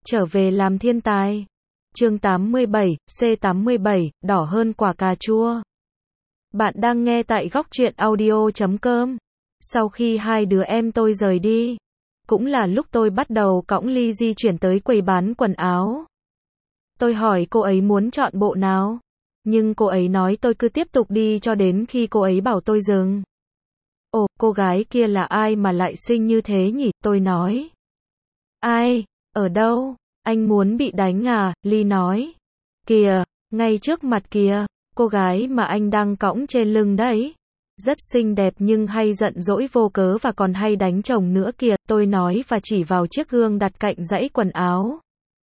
Trở về làm thiên tài. Chương 87, C87, đỏ hơn quả cà chua. Bạn đang nghe tại góc truyện audio.com. Sau khi hai đứa em tôi rời đi, cũng là lúc tôi bắt đầu cõng Ly di chuyển tới quầy bán quần áo. Tôi hỏi cô ấy muốn chọn bộ nào, nhưng cô ấy nói tôi cứ tiếp tục đi cho đến khi cô ấy bảo tôi dừng. Ồ, cô gái kia là ai mà lại xinh như thế nhỉ? Tôi nói. Ai? Ở đâu? Anh muốn bị đánh à? Ly nói. Kìa, ngay trước mặt kìa, cô gái mà anh đang cõng trên lưng đấy. Rất xinh đẹp nhưng hay giận dỗi vô cớ và còn hay đánh chồng nữa kìa, tôi nói và chỉ vào chiếc gương đặt cạnh dãy quần áo.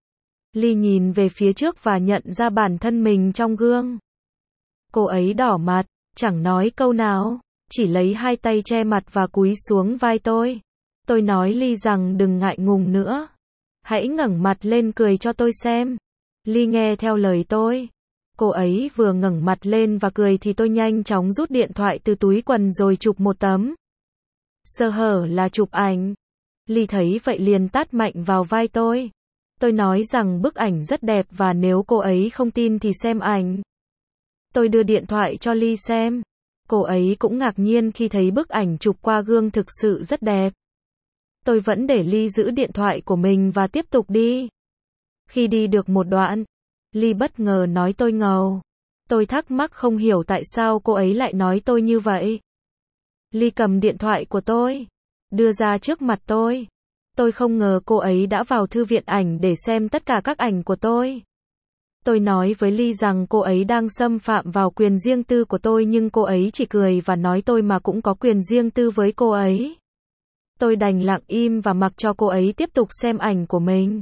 Ly nhìn về phía trước và nhận ra bản thân mình trong gương. Cô ấy đỏ mặt, chẳng nói câu nào, chỉ lấy hai tay che mặt và cúi xuống vai tôi. Tôi nói Ly rằng đừng ngại ngùng nữa. Hãy ngẩng mặt lên cười cho tôi xem. Ly nghe theo lời tôi. Cô ấy vừa ngẩng mặt lên và cười thì tôi nhanh chóng rút điện thoại từ túi quần rồi chụp một tấm. Sơ hở là chụp ảnh. Ly thấy vậy liền tát mạnh vào vai tôi. Tôi nói rằng bức ảnh rất đẹp và nếu cô ấy không tin thì xem ảnh. Tôi đưa điện thoại cho Ly xem. Cô ấy cũng ngạc nhiên khi thấy bức ảnh chụp qua gương thực sự rất đẹp. Tôi vẫn để Ly giữ điện thoại của mình và tiếp tục đi. Khi đi được một đoạn, Ly bất ngờ nói tôi ngầu. Tôi thắc mắc không hiểu tại sao cô ấy lại nói tôi như vậy. Ly cầm điện thoại của tôi, đưa ra trước mặt tôi. Tôi không ngờ cô ấy đã vào thư viện ảnh để xem tất cả các ảnh của tôi. Tôi nói với Ly rằng cô ấy đang xâm phạm vào quyền riêng tư của tôi nhưng cô ấy chỉ cười và nói tôi mà cũng có quyền riêng tư với cô ấy. Tôi đành lặng im và mặc cho cô ấy tiếp tục xem ảnh của mình.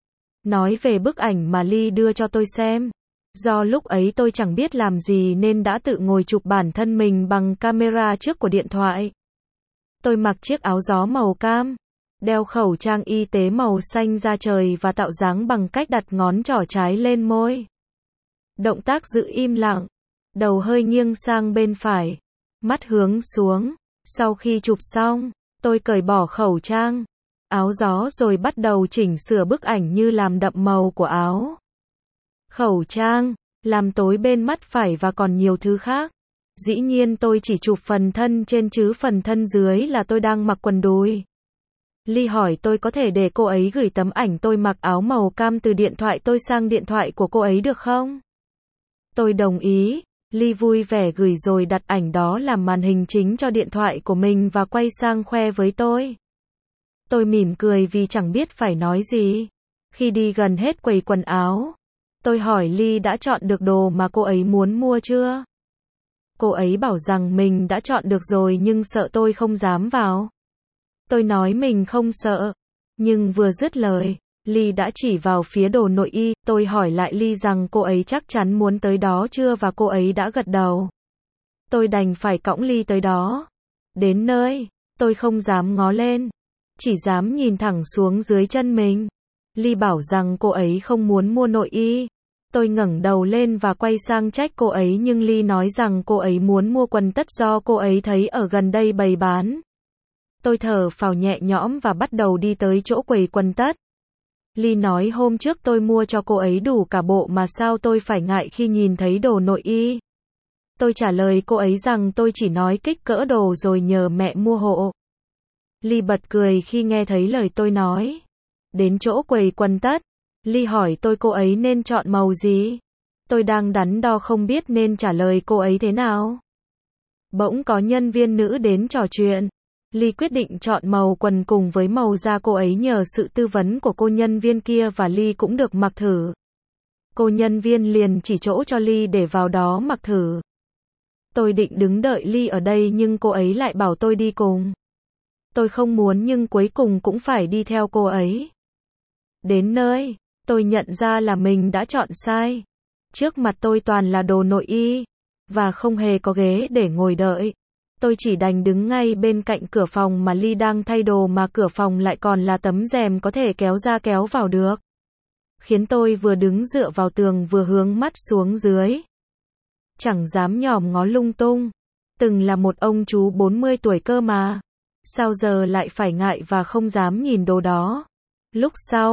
Nói về bức ảnh mà Ly đưa cho tôi xem. Do lúc ấy tôi chẳng biết làm gì nên đã tự ngồi chụp bản thân mình bằng camera trước của điện thoại. Tôi mặc chiếc áo gió màu cam, đeo khẩu trang y tế màu xanh da trời và tạo dáng bằng cách đặt ngón trỏ trái lên môi. Động tác giữ im lặng, đầu hơi nghiêng sang bên phải, mắt hướng xuống. Sau khi chụp xong, tôi cởi bỏ khẩu trang, áo gió rồi bắt đầu chỉnh sửa bức ảnh như làm đậm màu của áo, khẩu trang, làm tối bên mắt phải và còn nhiều thứ khác. Dĩ nhiên tôi chỉ chụp phần thân trên chứ phần thân dưới là tôi đang mặc quần đùi. Ly hỏi tôi có thể để cô ấy gửi tấm ảnh tôi mặc áo màu cam từ điện thoại tôi sang điện thoại của cô ấy được không? Tôi đồng ý. Ly vui vẻ gửi rồi đặt ảnh đó làm màn hình chính cho điện thoại của mình và quay sang khoe với tôi. Tôi mỉm cười vì chẳng biết phải nói gì. Khi đi gần hết quầy quần áo, tôi hỏi Ly đã chọn được đồ mà cô ấy muốn mua chưa? Cô ấy bảo rằng mình đã chọn được rồi nhưng sợ tôi không dám vào. Tôi nói mình không sợ. Nhưng vừa dứt lời, Ly đã chỉ vào phía đồ nội y. Tôi hỏi lại Ly rằng cô ấy chắc chắn muốn tới đó chưa và cô ấy đã gật đầu. Tôi đành phải cõng Ly tới đó. Đến nơi, tôi không dám ngó lên, chỉ dám nhìn thẳng xuống dưới chân mình. Ly bảo rằng cô ấy không muốn mua nội y. Tôi ngẩng đầu lên và quay sang trách cô ấy nhưng Ly nói rằng cô ấy muốn mua quần tất do cô ấy thấy ở gần đây bày bán. Tôi thở phào nhẹ nhõm và bắt đầu đi tới chỗ quầy quần tất. Ly nói hôm trước tôi mua cho cô ấy đủ cả bộ mà sao tôi phải ngại khi nhìn thấy đồ nội y. Tôi trả lời cô ấy rằng tôi chỉ nói kích cỡ đồ rồi nhờ mẹ mua hộ. Ly bật cười khi nghe thấy lời tôi nói. Đến chỗ quầy quần tất, Ly hỏi tôi cô ấy nên chọn màu gì. Tôi đang đắn đo không biết nên trả lời cô ấy thế nào. Bỗng có nhân viên nữ đến trò chuyện. Ly quyết định chọn màu quần cùng với màu da cô ấy nhờ sự tư vấn của cô nhân viên kia và Ly cũng được mặc thử. Cô nhân viên liền chỉ chỗ cho Ly để vào đó mặc thử. Tôi định đứng đợi Ly ở đây nhưng cô ấy lại bảo tôi đi cùng. Tôi không muốn nhưng cuối cùng cũng phải đi theo cô ấy. Đến nơi, tôi nhận ra là mình đã chọn sai. Trước mặt tôi toàn là đồ nội y, và không hề có ghế để ngồi đợi. Tôi chỉ đành đứng ngay bên cạnh cửa phòng mà Ly đang thay đồ mà cửa phòng lại còn là tấm rèm có thể kéo ra kéo vào được. Khiến tôi vừa đứng dựa vào tường vừa hướng mắt xuống dưới. Chẳng dám nhòm ngó lung tung. Từng là một ông chú 40 tuổi cơ mà. Sao giờ lại phải ngại và không dám nhìn đồ đó. Lúc sau,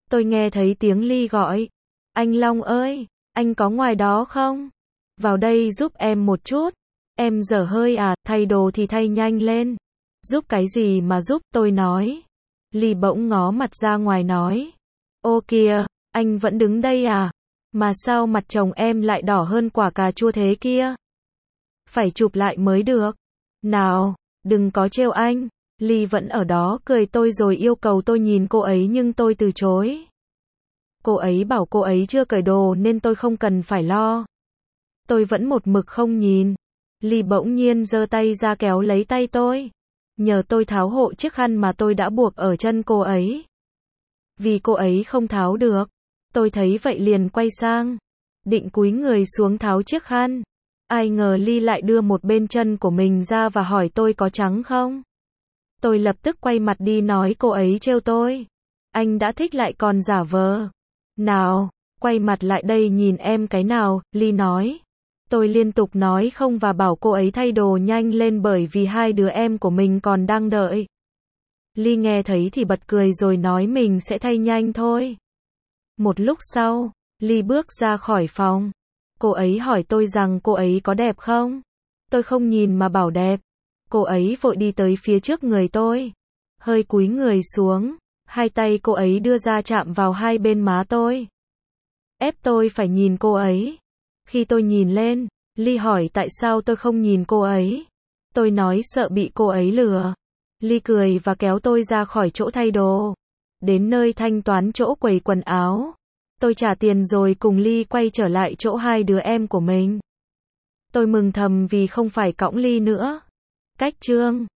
Tôi nghe thấy tiếng Ly gọi. Anh Long ơi, anh có ngoài đó không? Vào đây giúp em một chút. Em dở hơi à, thay đồ thì thay nhanh lên. Giúp cái gì mà giúp, tôi nói. Ly bỗng ngó mặt ra ngoài nói. Ô kìa, anh vẫn đứng đây à? Mà sao mặt chồng em lại đỏ hơn quả cà chua thế kia? Phải chụp lại mới được. Nào, đừng có trêu anh. Ly vẫn ở đó cười tôi rồi yêu cầu tôi nhìn cô ấy nhưng tôi từ chối. Cô ấy bảo cô ấy chưa cởi đồ nên tôi không cần phải lo. Tôi vẫn một mực không nhìn. Ly bỗng nhiên giơ tay ra kéo lấy tay tôi. Nhờ tôi tháo hộ chiếc khăn mà tôi đã buộc ở chân cô ấy. Vì cô ấy không tháo được. Tôi thấy vậy liền quay sang. Định cúi người xuống tháo chiếc khăn. Ai ngờ Ly lại đưa một bên chân của mình ra và hỏi tôi có trắng không? Tôi lập tức quay mặt đi nói cô ấy trêu tôi. Anh đã thích lại còn giả vờ. Nào, quay mặt lại đây nhìn em cái nào, Ly nói. Tôi liên tục nói không và bảo cô ấy thay đồ nhanh lên bởi vì hai đứa em của mình còn đang đợi. Ly nghe thấy thì bật cười rồi nói mình sẽ thay nhanh thôi. Một lúc sau, Ly bước ra khỏi phòng. Cô ấy hỏi tôi rằng cô ấy có đẹp không? Tôi không nhìn mà bảo đẹp. Cô ấy vội đi tới phía trước người tôi. Hơi cúi người xuống. Hai tay cô ấy đưa ra chạm vào hai bên má tôi. Ép tôi phải nhìn cô ấy. Khi tôi nhìn lên, Ly hỏi tại sao tôi không nhìn cô ấy. Tôi nói sợ bị cô ấy lừa. Ly cười và kéo tôi ra khỏi chỗ thay đồ. Đến nơi thanh toán chỗ quầy quần áo. Tôi trả tiền rồi cùng Ly quay trở lại chỗ hai đứa em của mình. Tôi mừng thầm vì không phải cõng Ly nữa. Cách chương